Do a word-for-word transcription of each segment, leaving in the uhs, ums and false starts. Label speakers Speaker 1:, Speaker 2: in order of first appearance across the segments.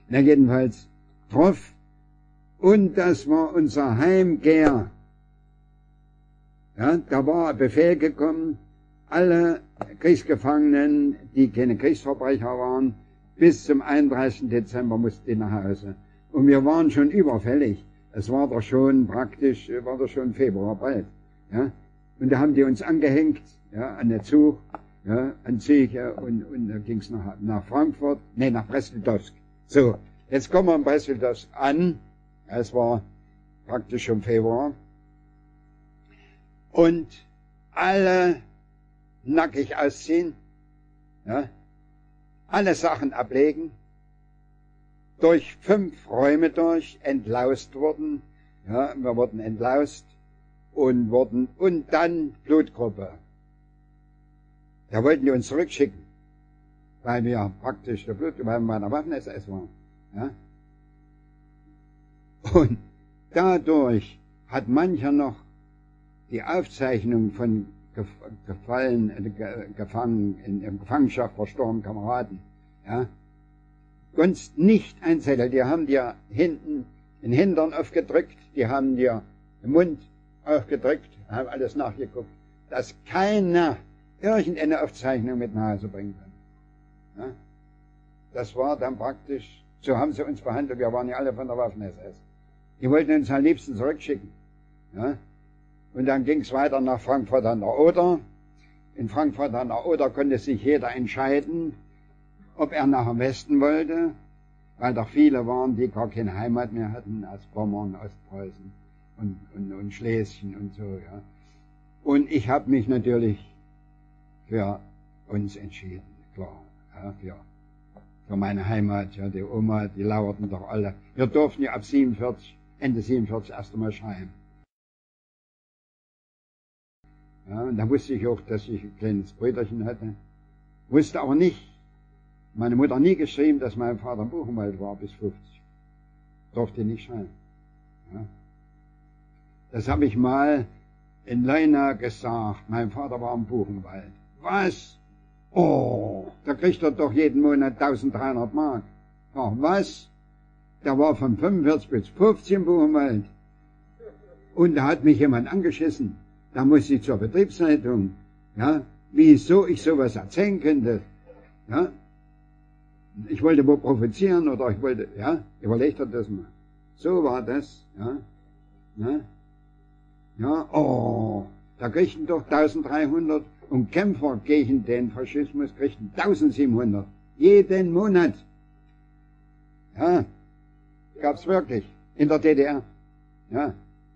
Speaker 1: Na jedenfalls, Prof. Und das war unser Heimgeher. Ja, da war ein Befehl gekommen, alle Kriegsgefangenen, die keine Kriegsverbrecher waren, bis zum einunddreißigsten Dezember mussten die nach Hause. Und wir waren schon überfällig. Es war doch schon praktisch, war doch schon Februar bald. Ja. Und da haben die uns angehängt, ja, an der Zug, ja, an Züge, und, und da ging's nach, nach Frankfurt, nee, nach Brest-Litowsk. So, jetzt kommen wir in Brest-Litowsk an. Es war praktisch schon Februar. Und alle nackig ausziehen, ja, alle Sachen ablegen, durch fünf Räume durch, entlaust wurden, ja, wir wurden entlaust und wurden, und dann Blutgruppe. Da wollten die uns zurückschicken, weil wir praktisch der Blut, weil wir bei der Waffen-S S waren, ja. Und dadurch hat mancher noch die Aufzeichnung von gefallen, äh, gefangen, in, in Gefangenschaft verstorbenen Kameraden, ja, konntest nicht einzetteln. Die haben dir hinten den Hintern aufgedrückt, die haben dir den Mund aufgedrückt, haben alles nachgeguckt, dass keiner irgendeine Aufzeichnung mit nach Hause bringen kann. Ja. Das war dann praktisch, so haben sie uns behandelt, wir waren ja alle von der Waffen-S S. Die wollten uns am liebsten zurückschicken. Ja. Und dann ging es weiter nach Frankfurt an der Oder. In Frankfurt an der Oder konnte sich jeder entscheiden, ob er nach dem Westen wollte, weil doch viele waren, die gar keine Heimat mehr hatten, aus Pommern, Ostpreußen und, und, und Schlesien und so. Ja. Und ich habe mich natürlich für uns entschieden, klar, ja, für, für meine Heimat. Ja, die Oma, die lauerten doch alle. Wir durften ja ab siebenundvierzig, Ende siebenundvierzig erst einmal schreiben. Ja, und da wusste ich auch, dass ich ein kleines Brüderchen hatte. Wusste aber nicht, meine Mutter nie geschrieben, dass mein Vater im Buchenwald war bis fünfzig. Durfte nicht schreiben. Ja. Das habe ich mal in Leuna gesagt. Mein Vater war im Buchenwald. Was? Oh, da kriegt er doch jeden Monat eintausenddreihundert Mark. Ach, was? Der war von fünfundvierzig bis fünfzig im Buchenwald. Und da hat mich jemand angeschissen. Da musste ich zur Betriebsleitung, ja, wieso ich sowas erzählen könnte, ja. Ich wollte wohl provozieren oder ich wollte, ja, überlegt er das mal. So war das, ja, ja, ja, oh, da kriegten doch eintausenddreihundert und Kämpfer gegen den Faschismus kriegten eintausendsiebenhundert, jeden Monat. Ja, gab's wirklich, in der D D R, ja.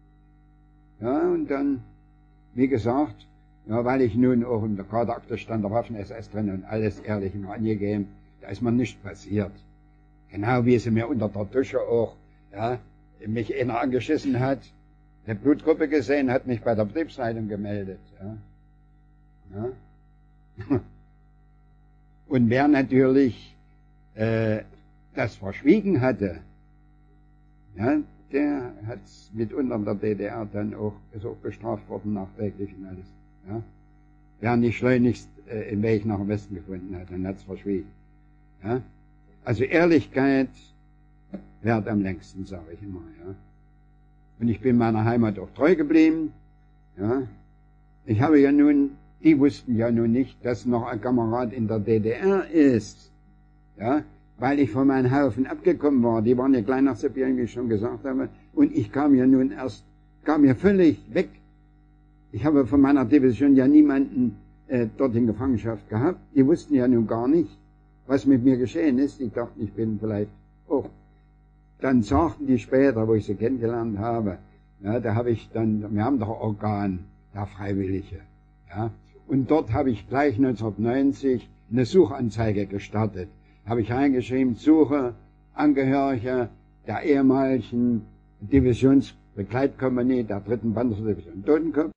Speaker 1: Ja, und dann, wie gesagt, ja, weil ich nun auch in der Kaderakte stand, der Waffen-S S drin und alles ehrlich und angegeben, da ist mir nichts passiert. Genau wie sie mir unter der Dusche auch, ja, mich einer angeschissen hat, eine Blutgruppe gesehen, hat mich bei der Betriebsleitung gemeldet, ja. Ja. Und wer natürlich, äh, das verschwiegen hatte, ja, der hat mitunter in der D D R dann auch, ist auch bestraft worden, nachträglich und alles. Ja. Wer nicht schleunigst äh, den Weg nach dem Westen gefunden hat, dann hat's verschwiegen. Ja. Also Ehrlichkeit währt am längsten, sage ich immer. Ja. Und ich bin meiner Heimat auch treu geblieben. Ja. Ich habe ja nun, die wussten ja nun nicht, dass noch ein Kamerad in der D D R ist. Ja. Weil ich von meinem Haufen abgekommen war. Die waren ja klein nach Sibirien, wie ich schon gesagt habe. Und ich kam ja nun erst, kam ja völlig weg. Ich habe von meiner Division ja niemanden äh, dort in Gefangenschaft gehabt. Die wussten ja nun gar nicht, was mit mir geschehen ist. Ich dachte, ich bin vielleicht auch. Dann sagten die später, wo ich sie kennengelernt habe, ja, da habe ich dann, wir haben doch ein Organ, der Freiwillige. Ja. Und dort habe ich gleich neunzehnhundertneunzig eine Suchanzeige gestartet. Habe ich reingeschrieben, Suche Angehörige der ehemaligen Divisionsbegleitkompanie der dritten Panzerdivision Totenkopf.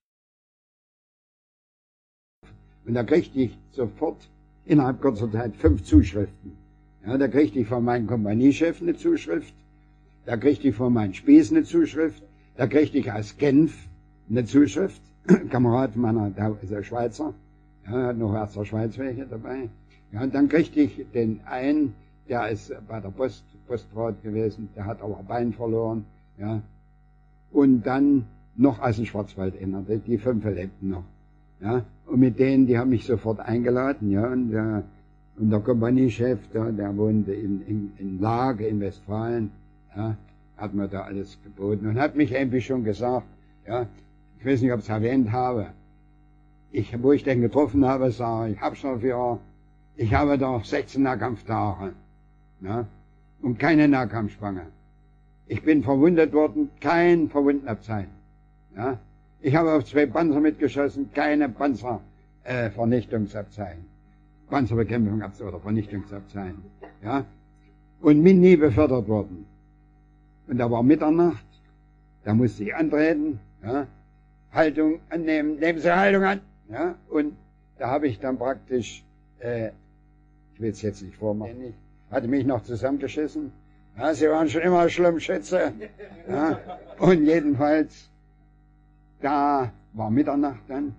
Speaker 1: Und da kriegte ich sofort innerhalb kurzer Zeit fünf Zuschriften. Ja, da kriegte ich von meinem Kompaniechef eine Zuschrift, da kriegte ich von meinem Spieß eine Zuschrift, da kriegte ich aus Genf eine Zuschrift, Kamerad meiner, der ist der Schweizer, ja, hat noch aus der Schweiz welche dabei. Ja, und dann kriegte ich den einen, der ist bei der Post, Postrat gewesen, der hat aber ein Bein verloren, ja. Und dann noch aus dem Schwarzwald einer, die, die fünf lebten noch, ja. Und mit denen, die haben mich sofort eingeladen, ja. Und der, und der Kompaniechef, der, der wohnte in, in, in Lage in Westfalen, ja, hat mir da alles geboten und hat mich irgendwie schon gesagt, ja, ich weiß nicht, ob ich es erwähnt habe, ich, wo ich den getroffen habe, sage ich, Hauptstadtführer, ich habe doch sechzehn Nahkampftage, ja, und keine Nahkampfspange. Ich bin verwundet worden, kein Verwundenabzeichen, ja. Ich habe auf zwei Panzer mitgeschossen, keine Panzervernichtungsabzeichen. Äh, Panzerbekämpfung oder Vernichtungsabzeichen, ja. Und bin nie befördert worden. Und da war Mitternacht, da musste ich antreten, ja. Haltung annehmen, nehmen Sie Haltung an, ja. Und da habe ich dann praktisch, äh, ich will es jetzt nicht vormachen, hatte mich noch zusammengeschissen. Ja, Sie waren schon immer Schlimmschütze. Ja. Und jedenfalls, da war Mitternacht dann,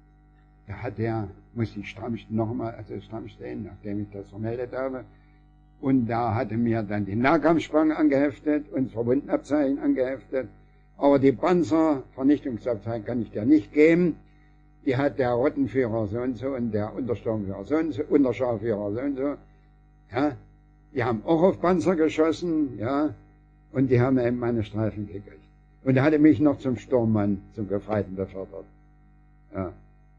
Speaker 1: da hat der, musste ich stramm, nochmal, also stramm stehen, nachdem ich das vermeldet habe. Und da hatte mir dann die Nahkampfspange angeheftet und das Verwundenabzeichen angeheftet. Aber die Panzervernichtungsabzeichen kann ich dir nicht geben. Die hat der Rottenführer so und so und der Untersturmführer so und so, Unterscharführer so und so. Ja, die haben auch auf Panzer geschossen, ja, und die haben eben meine Streifen gekriegt. Und er hatte mich noch zum Sturmmann, zum Gefreiten befördert. Ja.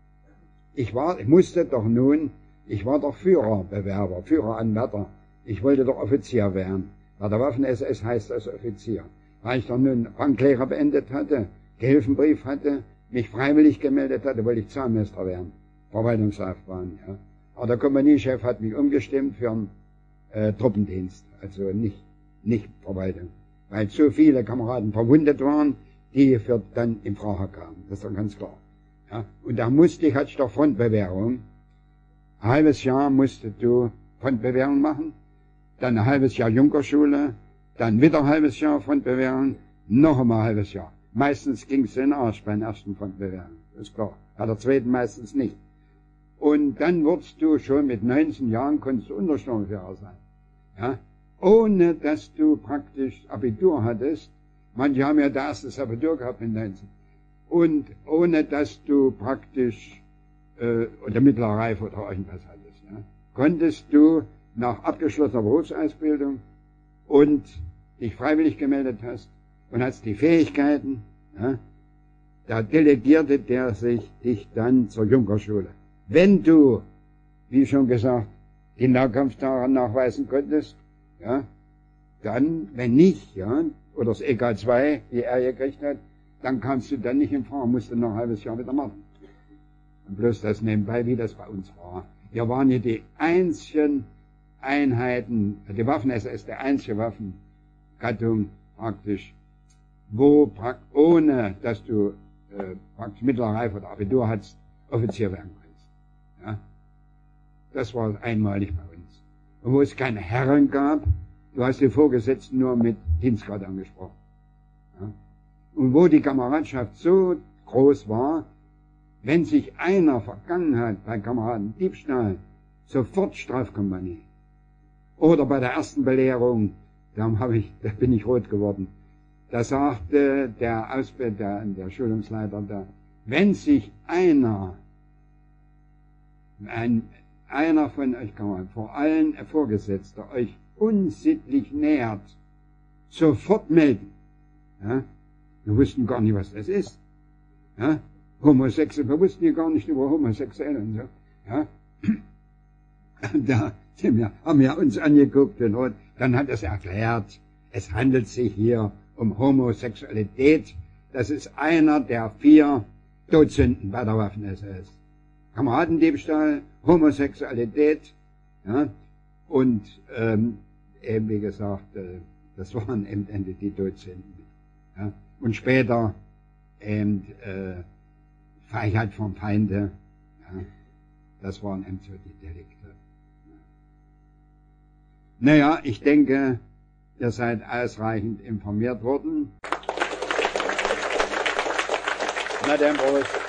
Speaker 1: Ich war, ich musste doch nun, ich war doch Führerbewerber, Führeranwärter. Ich wollte doch Offizier werden. Bei der Waffen-S S heißt das Offizier. Weil ich doch nun Ranglehre beendet hatte, Gehilfenbrief hatte, mich freiwillig gemeldet hatte, wollte ich Zahnmeister werden. Verwaltungslaufbahn, ja. Aber der Kompaniechef hat mich umgestimmt für einen äh, Truppendienst, also nicht, nicht Verwaltung. Weil so viele Kameraden verwundet waren, die für dann in Frage kamen. Das ist doch ganz klar. Ja. Und da musste ich, hatte ich doch Frontbewährung. Ein halbes Jahr musste du Frontbewährung machen, dann ein halbes Jahr Junkerschule, dann wieder ein halbes Jahr Frontbewährung, noch einmal ein halbes Jahr. Meistens ging es in den Arsch beim ersten Frontbewährung, ist klar. Bei der zweiten meistens nicht. Und dann wurdest du schon mit neunzehn Jahren, konntest du Untersturmführer sein. Ja? Ohne dass du praktisch Abitur hattest. Manche haben ja das erstes Abitur gehabt mit neunzehn. Und ohne dass du praktisch, äh, oder mittlere Reife oder irgendwas hattest. Ja? Konntest du nach abgeschlossener Berufsausbildung und dich freiwillig gemeldet hast und hast die Fähigkeiten, ja, da delegierte der sich dich dann zur Junkerschule. Wenn du, wie schon gesagt, die Nahkampftage nachweisen konntest, ja, dann, wenn nicht, ja, oder das E K zwei, die er gekriegt hat, dann kannst du dann nicht in Frage, musst du noch ein halbes Jahr wieder machen. Und bloß das nebenbei, wie das bei uns war. Wir waren hier die einzigen Einheiten, die Waffen-S S, der einzige Waffengattung praktisch, wo praktisch, ohne dass du äh, praktisch mittlere Reife oder Abitur hattest, Offizier werden kannst. Ja? Das war einmalig bei uns. Und wo es keine Herren gab, du hast die Vorgesetzten nur mit Dienstgrad angesprochen. Ja? Und wo die Kameradschaft so groß war, wenn sich einer vergangen hat bei Kameraden Diebstahl, sofort Strafkompanie. Oder bei der ersten Belehrung, da, hab ich, da bin ich rot geworden. Da sagte der Ausbilder, der Schulungsleiter da, wenn sich einer, ein, einer von euch, vor allen Vorgesetzter, euch unsittlich nähert, sofort melden. Ja? Wir wussten gar nicht, was das ist. Ja? Homosexuelle, wir wussten ja gar nicht über Homosexuelle und so. Ja? Da sind wir, haben wir uns angeguckt und dann hat es erklärt, es handelt sich hier um Homosexualität. Das ist einer der vier Todsünden bei der Waffen-S S. Kameradendiebstahl, Homosexualität, ja, und ähm, eben wie gesagt, äh, das waren eben die Todsünden. Ja, und später eben äh, Freiheit vom Feinde, ja, das waren eben so die Delikte. Naja, ich denke, ihr seid ausreichend informiert worden. Na dann, Prost.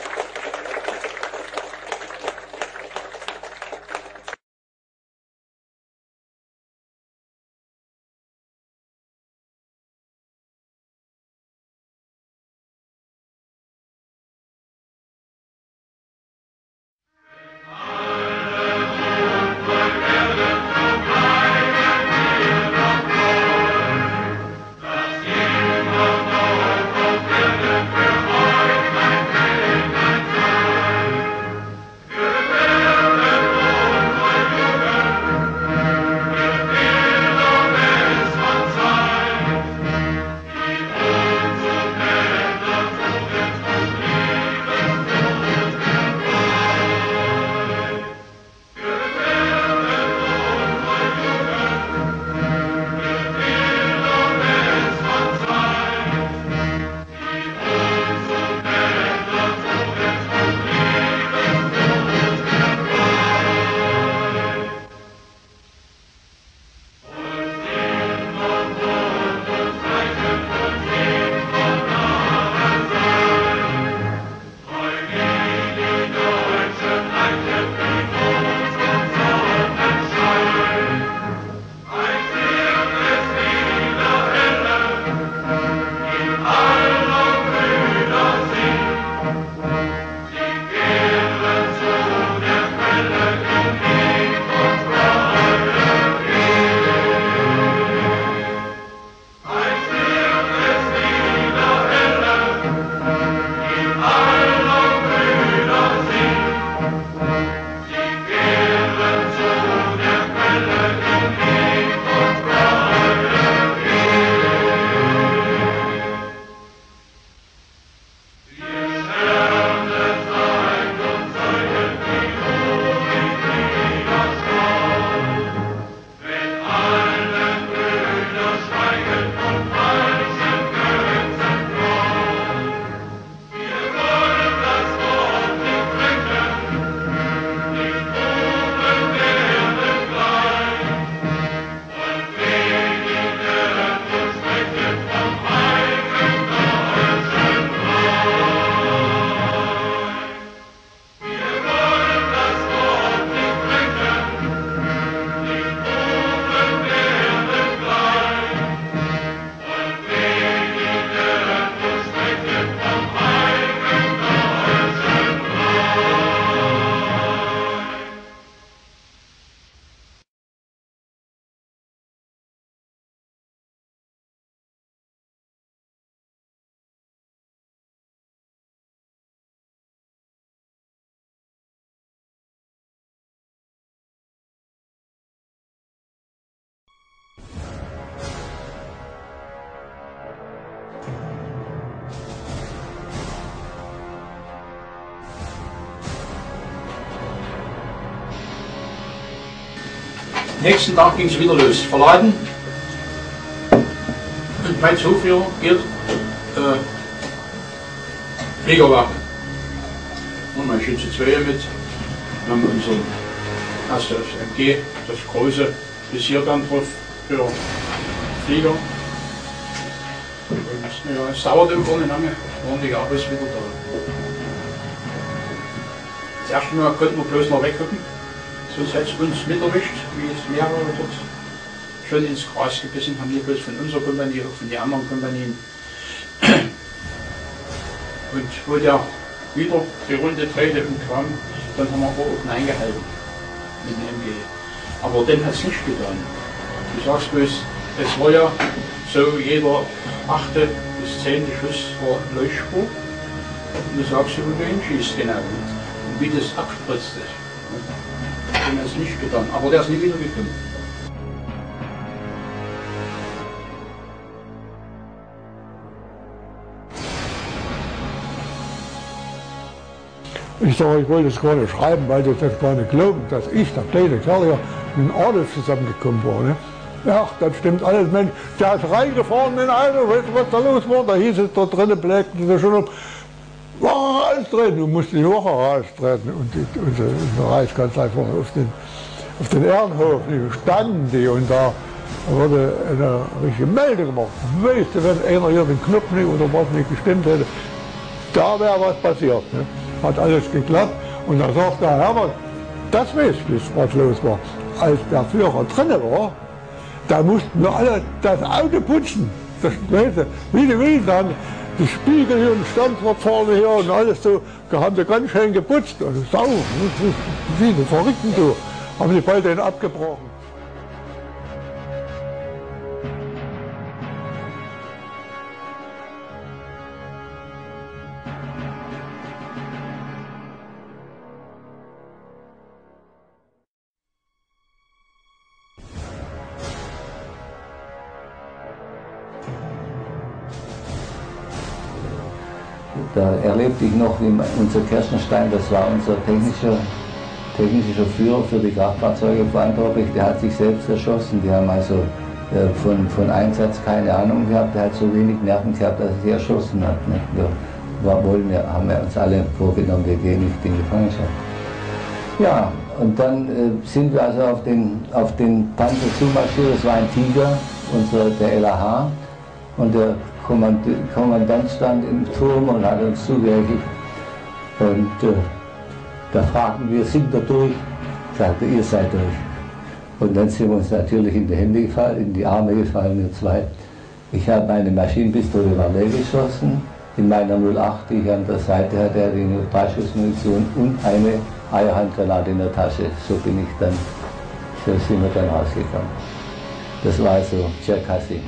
Speaker 2: Nächsten Tag ging es wieder los. Verladen. Und mein Zuführer geht äh, Fliegerwagen. Und mein Schütze zwei mit. Wir haben unser erst das M G, das große Visier dann drauf für Flieger. Und ja, es dauerte auch nicht lange, waren die Jahres wieder da. Das erste Mal konnten wir bloß noch weggucken, sonst hätte es uns mit erwischt, wie es mehrere dort schon ins Gras gebissen haben, nicht bloß von unserer Kompanie, auch von den anderen Kompanien. Und wo der wieder die Runde drehte und kam, dann haben wir aber auch eingehalten mit dem M G. Aber den hat es nicht getan. Du sagst bloß, es war ja so, jeder achte bis zehnte Schuss war Leuchtspur. Und du sagst, wo du hinschießt genau. Und wie das abspritzt ist. Den hat es nicht getan. Aber der ist nie wieder gekommen.
Speaker 3: Ich sage, ich wollte es gar nicht schreiben, weil das jetzt gar nicht glauben, dass ich, der kleine Kerl hier, mit Adolf zusammengekommen war. Ne? Ja, das stimmt alles, Mensch. Der ist reingefahren in eine, weißt du, was da los war? Da hieß es, da drinnen blägten sie schon um, war raustreten, du musst die Woche raustreten. Und die, unsere, unsere Reichskanzlei vorne auf den, auf den Ehrenhof, die standen die und da wurde eine richtige Meldung gemacht. Weißt du, wenn einer hier den Knopf nicht oder was nicht gestimmt hätte, da wäre was passiert. Ne? Hat alles geklappt und dann sagt der Herbert, das weiß ich, was los war. Als der Führer drin war, da mussten wir alle das Auto putzen. Das, weißt du, wie die Wilden haben die Spiegel hier und Standort vorne hier und alles so, da haben sie ganz schön geputzt. Also sau, wie die Verrückten so, haben die bald den abgebrochen.
Speaker 4: Da erlebte ich noch, wie unser Kerstenstein, das war unser technischer, technischer Führer für die Kraftfahrzeuge verantwortlich, der hat sich selbst erschossen. Die haben also äh, von, von Einsatz keine Ahnung gehabt, der hat so wenig Nerven gehabt, dass er sich erschossen hat. Ne? Wir wollen, ja, haben wir uns alle vorgenommen, wir gehen nicht in Gefangenschaft. Ja, und dann äh, sind wir also auf den, auf den Panzer zumarschiert, das war ein Tiger, unser, der L A H, und der Kommandant stand im Turm und hat uns zugehechelt. Und äh, da fragten wir, sind wir durch? Sagte, ihr seid durch. Und dann sind wir uns natürlich in die Hände gefallen, in die Arme gefallen, wir zwei. Ich habe meine Maschinenpistole war leer geschossen. In meiner null acht, die ich an der Seite hatte, hatte ich nur drei Schuss Munition und eine Eierhandgranate in der Tasche. So bin ich dann, so sind wir dann rausgekommen. Das war also Tscherkassy.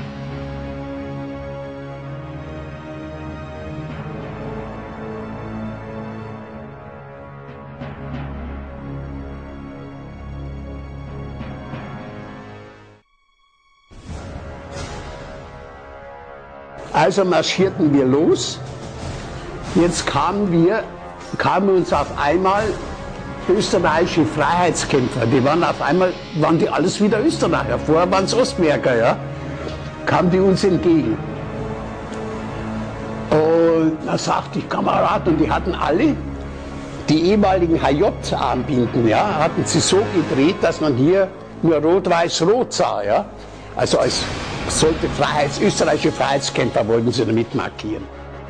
Speaker 5: Also marschierten wir los. Jetzt kamen wir, kamen uns auf einmal österreichische Freiheitskämpfer. Die waren auf einmal, waren die alles wieder Österreicher. Vorher waren es Ostmärker, ja. Kamen die uns entgegen. Und da sagte ich, Kamerad, und die hatten alle die ehemaligen H J-Armbinden, ja, hatten sie so gedreht, dass man hier nur rot-weiß-rot sah, ja. Also als sollte Freiheits, österreichische Freiheitskämpfer wollten sie damit markieren.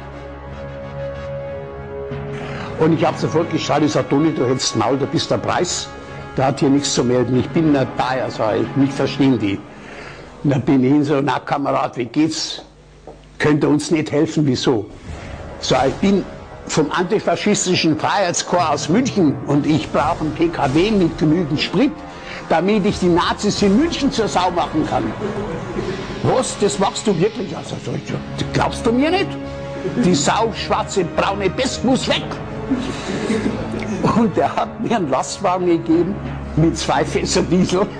Speaker 5: Und ich habe sofort geschaut, ich sage, Toni, du hältst Maul, du bist der Preis, der hat hier nichts zu melden, ich bin nicht bei, also mich verstehen die. Und dann bin ich hin so, na Kamerad, wie geht's? Könnt ihr uns nicht helfen, wieso? So, ich bin vom antifaschistischen Freiheitskorps aus München und ich brauche einen P K W mit genügend Sprit, damit ich die Nazis in München zur Sau machen kann. Was, das machst du wirklich? Also, glaubst du mir nicht? Die Sau, schwarze, braune Pest muss weg. Und der hat mir einen Lastwagen gegeben mit zwei Fässer Diesel. Und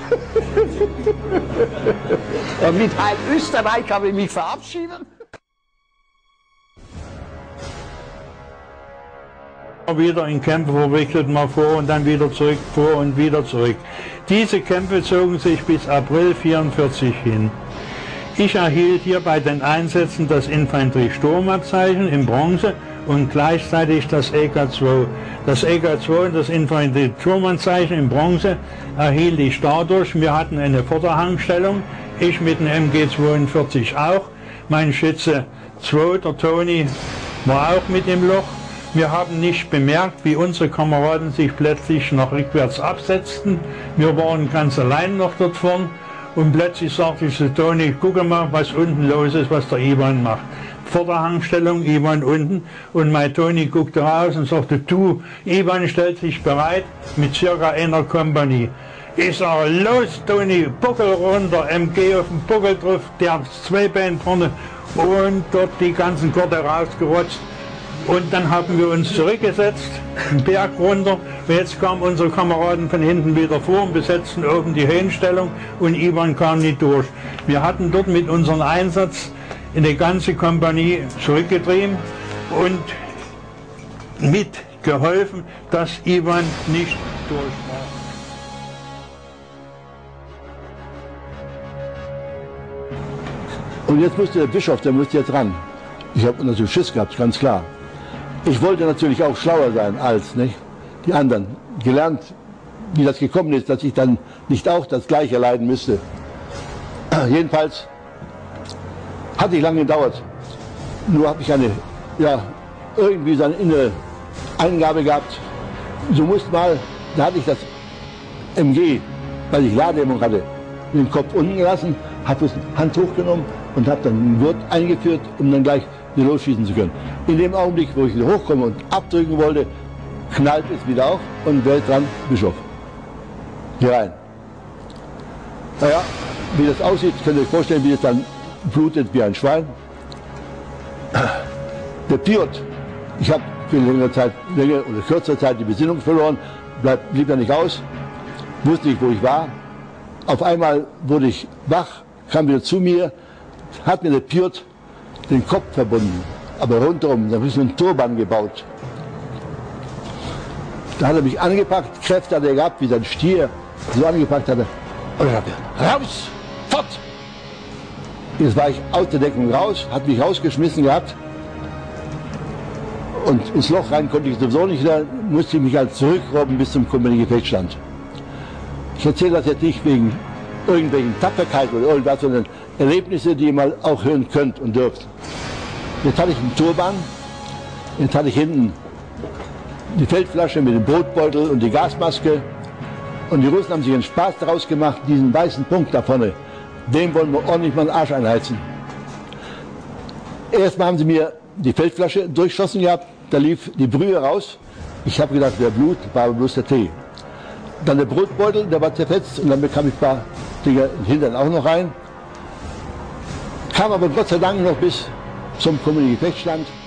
Speaker 5: mit Heil Österreich habe ich mich verabschiedet.
Speaker 6: Wieder in Kämpfe verwickelt, mal vor und dann wieder zurück, vor und wieder zurück. Diese Kämpfe zogen sich bis April vierundvierzig hin. Ich erhielt hier bei den Einsätzen das Infanteriesturmabzeichen in Bronze und gleichzeitig das E K zwei. Das E K zwei und das Infanteriesturmabzeichen in Bronze erhielt ich dadurch, wir hatten eine Vorderhangstellung, ich mit dem M G zweiundvierzig auch, mein Schütze zwei, der Toni, war auch mit im Loch. Wir haben nicht bemerkt, wie unsere Kameraden sich plötzlich nach rückwärts absetzten. Wir waren ganz allein noch dort vorn und plötzlich sagte ich zu Toni, guck mal, was unten los ist, was der Ivan macht. Vorderhangstellung, Ivan unten, und mein Toni guckte raus und sagte, du, Ivan stellt sich bereit mit circa einer Kompanie. Ich sage, los Toni, Buckel runter, M G auf den Buckel drauf, der Zweibein vorne und dort die ganzen Gurte rausgerotzt. Und dann haben wir uns zurückgesetzt, den Berg runter, und jetzt kamen unsere Kameraden von hinten wieder vor und besetzten oben die Höhenstellung und Ivan kam nicht durch. Wir hatten dort mit unserem Einsatz eine ganze Kompanie zurückgetrieben und mitgeholfen, dass Ivan nicht durch war.
Speaker 7: Und jetzt musste der Bischof, der musste jetzt ran. Ich habe natürlich Schiss gehabt, ganz klar. Ich wollte natürlich auch schlauer sein als nicht, die anderen. Gelernt, wie das gekommen ist, dass ich dann nicht auch das Gleiche leiden müsste. Jedenfalls hat nicht lange gedauert. Nur habe ich eine, ja, irgendwie so eine innere Eingabe gehabt. So musste mal, da hatte ich das M G, weil ich Ladehemmung hatte, den Kopf unten gelassen, habe das Hand hochgenommen und habe dann den Gurt eingeführt, um dann gleich wieder losschießen zu können. In dem Augenblick, wo ich wieder hochkomme und abdrücken wollte, knallt es wieder auf und wer ist dran? Bischof. Hier rein. Naja, wie das aussieht, könnt ihr euch vorstellen, wie es dann blutet wie ein Schwein. Der Pilot, ich habe für längere Zeit, längere oder kürzere Zeit die Besinnung verloren, bleib, blieb ja nicht aus, wusste nicht, wo ich war. Auf einmal wurde ich wach, kam wieder zu mir, hat mir der Pilot den Kopf verbunden, aber rundherum, da habe ich so einen Turban gebaut. Da hat er mich angepackt, Kräfte hat er gehabt, wie sein Stier, so angepackt hat er. Und ich habe raus, fort! Jetzt war ich aus der Deckung raus, hat mich rausgeschmissen gehabt. Und ins Loch rein konnte ich sowieso nicht, da musste ich mich halt zurückrobben bis zum Kompanie-Gefechtsstand. Ich erzähle das jetzt nicht wegen irgendwelchen Tapferkeit oder irgendwas, sondern Erlebnisse, die ihr mal auch hören könnt und dürft. Jetzt hatte ich einen Turban, jetzt hatte ich hinten die Feldflasche mit dem Brotbeutel und die Gasmaske. Und die Russen haben sich einen Spaß daraus gemacht, diesen weißen Punkt da vorne, dem wollen wir ordentlich mal den Arsch einheizen. Erstmal haben sie mir die Feldflasche durchschossen gehabt, da lief die Brühe raus. Ich habe gedacht, der Blut, war aber bloß der Tee. Dann der Brotbeutel, der war zerfetzt und dann bekam ich ein paar Dinger hinten auch noch rein. Kam aber Gott sei Dank noch bis zum Kompanie-Gefechtsstand.